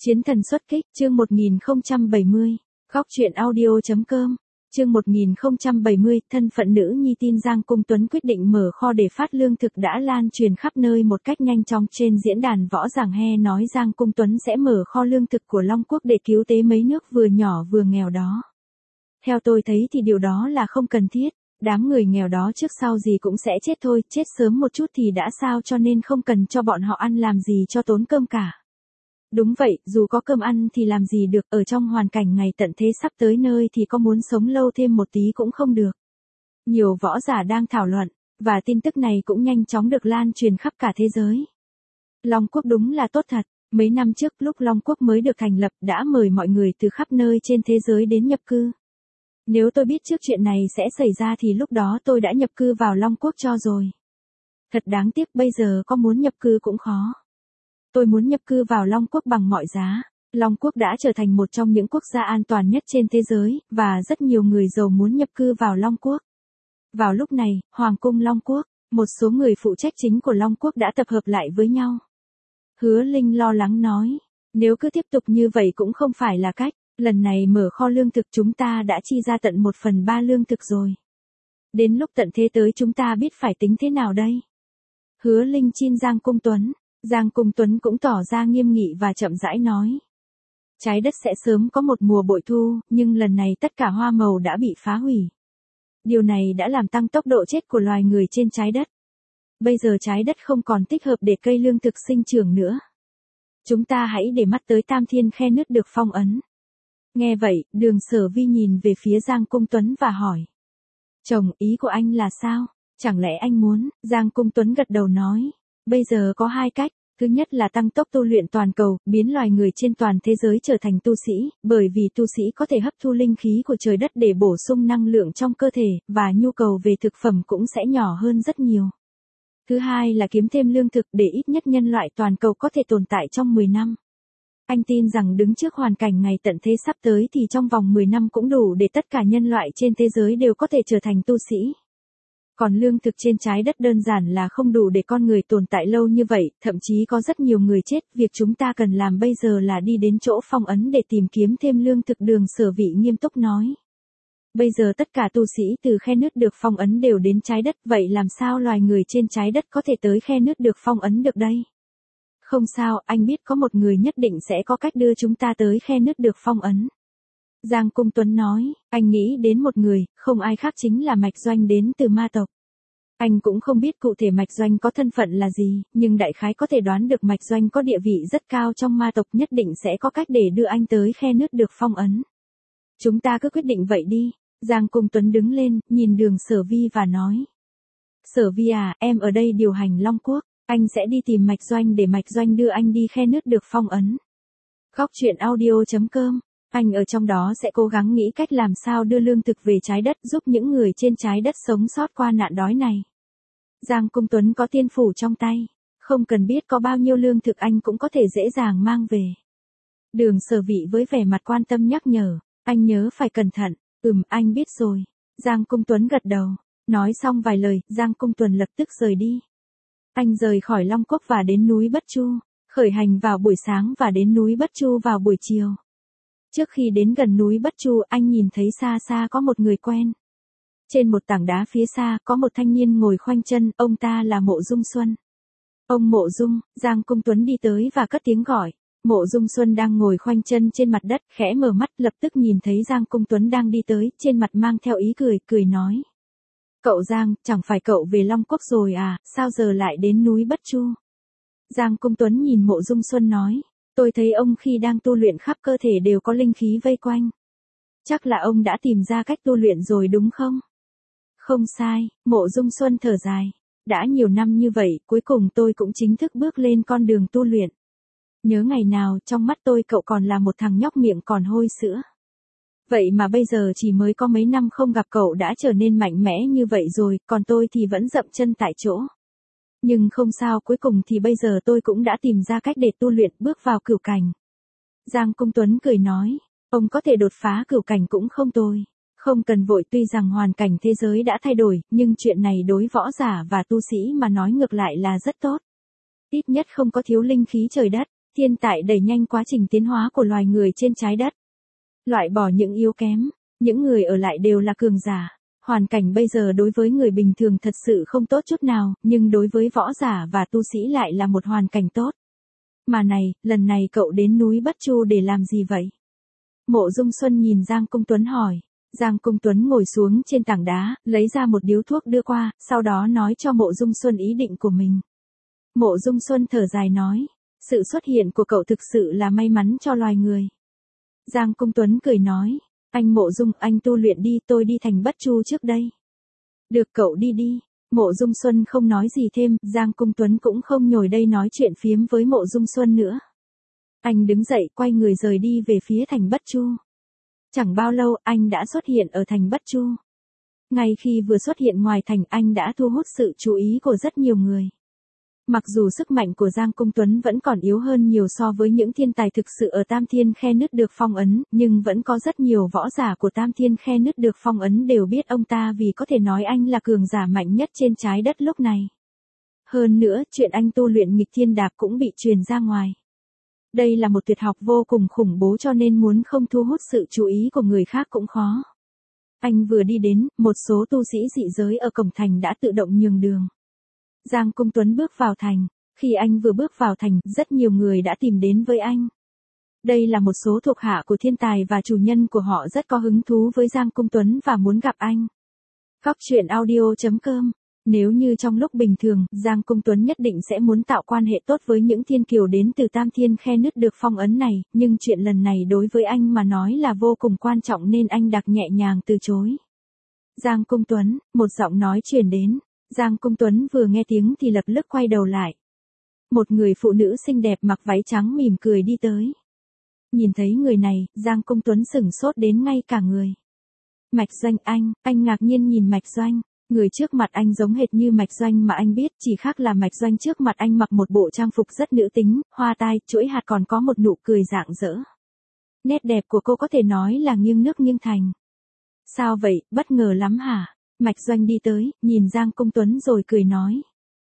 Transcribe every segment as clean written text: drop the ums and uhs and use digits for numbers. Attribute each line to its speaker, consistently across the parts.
Speaker 1: Chiến thần xuất kích, chương 1070, góc truyện audio.com, chương 1070, thân phận nữ nhi tin Giang Cung Tuấn quyết định mở kho để phát lương thực đã lan truyền khắp nơi một cách nhanh chóng trên diễn đàn võ giảng he nói Giang Cung Tuấn sẽ mở kho lương thực của Long Quốc để cứu tế mấy nước vừa nhỏ vừa nghèo đó. Theo tôi thấy thì điều đó là không cần thiết, đám người nghèo đó trước sau gì cũng sẽ chết thôi, chết sớm một chút thì đã sao cho nên không cần cho bọn họ ăn làm gì cho tốn cơm cả. Đúng vậy, dù có cơm ăn thì làm gì được, ở trong hoàn cảnh ngày tận thế sắp tới nơi thì có muốn sống lâu thêm một tí cũng không được. Nhiều võ giả đang thảo luận, và tin tức này cũng nhanh chóng được lan truyền khắp cả thế giới. Long Quốc đúng là tốt thật, mấy năm trước lúc Long Quốc mới được thành lập đã mời mọi người từ khắp nơi trên thế giới đến nhập cư. Nếu tôi biết trước chuyện này sẽ xảy ra thì lúc đó tôi đã nhập cư vào Long Quốc cho rồi. Thật đáng tiếc bây giờ có muốn nhập cư cũng khó. Tôi muốn nhập cư vào Long Quốc bằng mọi giá. Long Quốc đã trở thành một trong những quốc gia an toàn nhất trên thế giới, và rất nhiều người giàu muốn nhập cư vào Long Quốc. Vào lúc này, Hoàng cung Long Quốc, một số người phụ trách chính của Long Quốc đã tập hợp lại với nhau. Hứa Linh lo lắng nói, nếu cứ tiếp tục như vậy cũng không phải là cách, lần này mở kho lương thực chúng ta đã chi ra tận 1/3 lương thực rồi. Đến lúc tận thế tới chúng ta biết phải tính thế nào đây? Hứa Linh chin Giang Cung Tuấn. Giang Cung Tuấn cũng tỏ ra nghiêm nghị và chậm rãi nói. Trái đất sẽ sớm có một mùa bội thu, nhưng lần này tất cả hoa màu đã bị phá hủy. Điều này đã làm tăng tốc độ chết của loài người trên trái đất. Bây giờ trái đất không còn thích hợp để cây lương thực sinh trưởng nữa. Chúng ta hãy để mắt tới Tam Thiên Khe Nứt được phong ấn. Nghe vậy, Đường Sở Vi nhìn về phía Giang Cung Tuấn và hỏi. Chồng, ý của anh là sao? Chẳng lẽ anh muốn? Giang Cung Tuấn gật đầu nói. Bây giờ có hai cách, thứ nhất là tăng tốc tu luyện toàn cầu, biến loài người trên toàn thế giới trở thành tu sĩ, bởi vì tu sĩ có thể hấp thu linh khí của trời đất để bổ sung năng lượng trong cơ thể, và nhu cầu về thực phẩm cũng sẽ nhỏ hơn rất nhiều. Thứ hai là kiếm thêm lương thực để ít nhất nhân loại toàn cầu có thể tồn tại trong 10 năm. Anh tin rằng đứng trước hoàn cảnh ngày tận thế sắp tới thì trong vòng 10 năm cũng đủ để tất cả nhân loại trên thế giới đều có thể trở thành tu sĩ. Còn lương thực trên trái đất đơn giản là không đủ để con người tồn tại lâu như vậy, thậm chí có rất nhiều người chết. Việc chúng ta cần làm bây giờ là đi đến chỗ phong ấn để tìm kiếm thêm lương thực. Đường Sở Vi nghiêm túc nói. Bây giờ tất cả tu sĩ từ khe nứt được phong ấn đều đến trái đất, vậy làm sao loài người trên trái đất có thể tới khe nứt được phong ấn được đây? Không sao, anh biết có một người nhất định sẽ có cách đưa chúng ta tới khe nứt được phong ấn. Giang Cung Tuấn nói, anh nghĩ đến một người, không ai khác chính là Mạch Doanh đến từ ma tộc. Anh cũng không biết cụ thể Mạch Doanh có thân phận là gì, nhưng đại khái có thể đoán được Mạch Doanh có địa vị rất cao trong ma tộc, nhất định sẽ có cách để đưa anh tới khe nứt được phong ấn. Chúng ta cứ quyết định vậy đi. Giang Cung Tuấn đứng lên, nhìn Đường Sở Vi và nói. Sở Vi à, em ở đây điều hành Long Quốc, anh sẽ đi tìm Mạch Doanh để Mạch Doanh đưa anh đi khe nứt được phong ấn. Góc truyện audio.com. Anh ở trong đó sẽ cố gắng nghĩ cách làm sao đưa lương thực về trái đất, giúp những người trên trái đất sống sót qua nạn đói này. Giang Cung Tuấn có tiên phủ trong tay, không cần biết có bao nhiêu lương thực anh cũng có thể dễ dàng mang về. Đường Sở Vi với vẻ mặt quan tâm nhắc nhở, anh nhớ phải cẩn thận. Anh biết rồi. Giang Cung Tuấn gật đầu. Nói xong vài lời, Giang Cung Tuấn lập tức rời đi. Anh rời khỏi Long Quốc và đến núi Bất Chu, khởi hành vào buổi sáng và đến núi Bất Chu vào buổi chiều. Trước khi đến gần núi Bất Chu, anh nhìn thấy xa xa có một người quen. Trên một tảng đá phía xa, có một thanh niên ngồi khoanh chân, ông ta là Mộ Dung Xuân. Ông Mộ Dung, Giang Cung Tuấn đi tới và cất tiếng gọi. Mộ Dung Xuân đang ngồi khoanh chân trên mặt đất, khẽ mở mắt, lập tức nhìn thấy Giang Cung Tuấn đang đi tới, trên mặt mang theo ý cười, cười nói. Cậu Giang, chẳng phải cậu về Long Quốc rồi à, sao giờ lại đến núi Bất Chu? Giang Cung Tuấn nhìn Mộ Dung Xuân nói. Tôi thấy ông khi đang tu luyện khắp cơ thể đều có linh khí vây quanh. Chắc là ông đã tìm ra cách tu luyện rồi đúng không? Không sai, Mộ Dung Xuân thở dài. Đã nhiều năm như vậy, cuối cùng tôi cũng chính thức bước lên con đường tu luyện. Nhớ ngày nào, trong mắt tôi cậu còn là một thằng nhóc miệng còn hôi sữa. Vậy mà bây giờ chỉ mới có mấy năm không gặp cậu đã trở nên mạnh mẽ như vậy rồi, còn tôi thì vẫn dậm chân tại chỗ. Nhưng không sao, cuối cùng thì bây giờ tôi cũng đã tìm ra cách để tu luyện, bước vào cửu cảnh. Giang Cung Tuấn cười nói, ông có thể đột phá cửu cảnh cũng không tồi. Không cần vội, tuy rằng hoàn cảnh thế giới đã thay đổi, nhưng chuyện này đối võ giả và tu sĩ mà nói ngược lại là rất tốt. Ít nhất không có thiếu linh khí trời đất. Thiên tài đẩy nhanh quá trình tiến hóa của loài người trên trái đất. Loại bỏ những yếu kém, những người ở lại đều là cường giả. Hoàn cảnh bây giờ đối với người bình thường thật sự không tốt chút nào, nhưng đối với võ giả và tu sĩ lại là một hoàn cảnh tốt. Mà này, lần này cậu đến núi Bất Chu để làm gì vậy? Mộ Dung Xuân nhìn Giang Công Tuấn hỏi. Giang Công Tuấn ngồi xuống trên tảng đá, lấy ra một điếu thuốc đưa qua, sau đó nói cho Mộ Dung Xuân ý định của mình. Mộ Dung Xuân thở dài nói, sự xuất hiện của cậu thực sự là may mắn cho loài người. Giang Công Tuấn cười nói, anh Mộ Dung, anh tu luyện đi, tôi đi thành Bất Chu trước đây. Được, cậu đi đi. Mộ Dung Xuân không nói gì thêm, Giang Công Tuấn cũng không nhồi đây nói chuyện phiếm với Mộ Dung Xuân nữa. Anh đứng dậy, quay người rời đi về phía thành Bất Chu. Chẳng bao lâu, anh đã xuất hiện ở thành Bất Chu. Ngay khi vừa xuất hiện ngoài thành, anh đã thu hút sự chú ý của rất nhiều người. Mặc dù sức mạnh của Giang Công Tuấn vẫn còn yếu hơn nhiều so với những thiên tài thực sự ở Tam Thiên Khe Nứt được phong ấn, nhưng vẫn có rất nhiều võ giả của Tam Thiên Khe Nứt được phong ấn đều biết ông ta vì có thể nói anh là cường giả mạnh nhất trên trái đất lúc này. Hơn nữa, chuyện anh tu luyện nghịch thiên đạp cũng bị truyền ra ngoài. Đây là một tuyệt học vô cùng khủng bố cho nên muốn không thu hút sự chú ý của người khác cũng khó. Anh vừa đi đến, một số tu sĩ dị giới ở cổng thành đã tự động nhường đường. Giang Công Tuấn bước vào thành. Khi anh vừa bước vào thành, rất nhiều người đã tìm đến với anh. Đây là một số thuộc hạ của thiên tài và chủ nhân của họ rất có hứng thú với Giang Công Tuấn và muốn gặp anh. Góc truyện audio.com. Nếu như trong lúc bình thường, Giang Công Tuấn nhất định sẽ muốn tạo quan hệ tốt với những thiên kiều đến từ Tam Thiên Khe Nứt được phong ấn này, nhưng chuyện lần này đối với anh mà nói là vô cùng quan trọng nên anh đặc nhẹ nhàng từ chối. Giang Công Tuấn, một giọng nói truyền đến. Giang Công Tuấn vừa nghe tiếng thì lập tức quay đầu lại. Một người phụ nữ xinh đẹp mặc váy trắng mỉm cười đi tới. Nhìn thấy người này, Giang Công Tuấn sửng sốt đến ngay cả người. Mạch Doanh, anh ngạc nhiên nhìn Mạch Doanh. Người trước mặt anh giống hệt như Mạch Doanh mà anh biết, chỉ khác là Mạch Doanh trước mặt anh mặc một bộ trang phục rất nữ tính, hoa tai, chuỗi hạt còn có một nụ cười rạng rỡ. Nét đẹp của cô có thể nói là nghiêng nước nghiêng thành. Sao vậy, bất ngờ lắm hả? Mạch Doanh đi tới, nhìn Giang Công Tuấn rồi cười nói.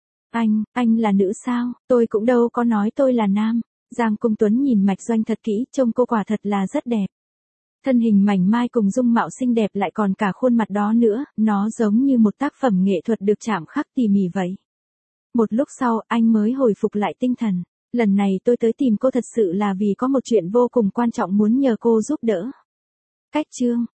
Speaker 1: Anh là nữ sao? Tôi cũng đâu có nói tôi là nam. Giang Công Tuấn nhìn Mạch Doanh thật kỹ, trông cô quả thật là rất đẹp. Thân hình mảnh mai cùng dung mạo xinh đẹp lại còn cả khuôn mặt đó nữa, nó giống như một tác phẩm nghệ thuật được chạm khắc tỉ mỉ vậy. Một lúc sau, anh mới hồi phục lại tinh thần. Lần này tôi tới tìm cô thật sự là vì có một chuyện vô cùng quan trọng muốn nhờ cô giúp đỡ. Cách chương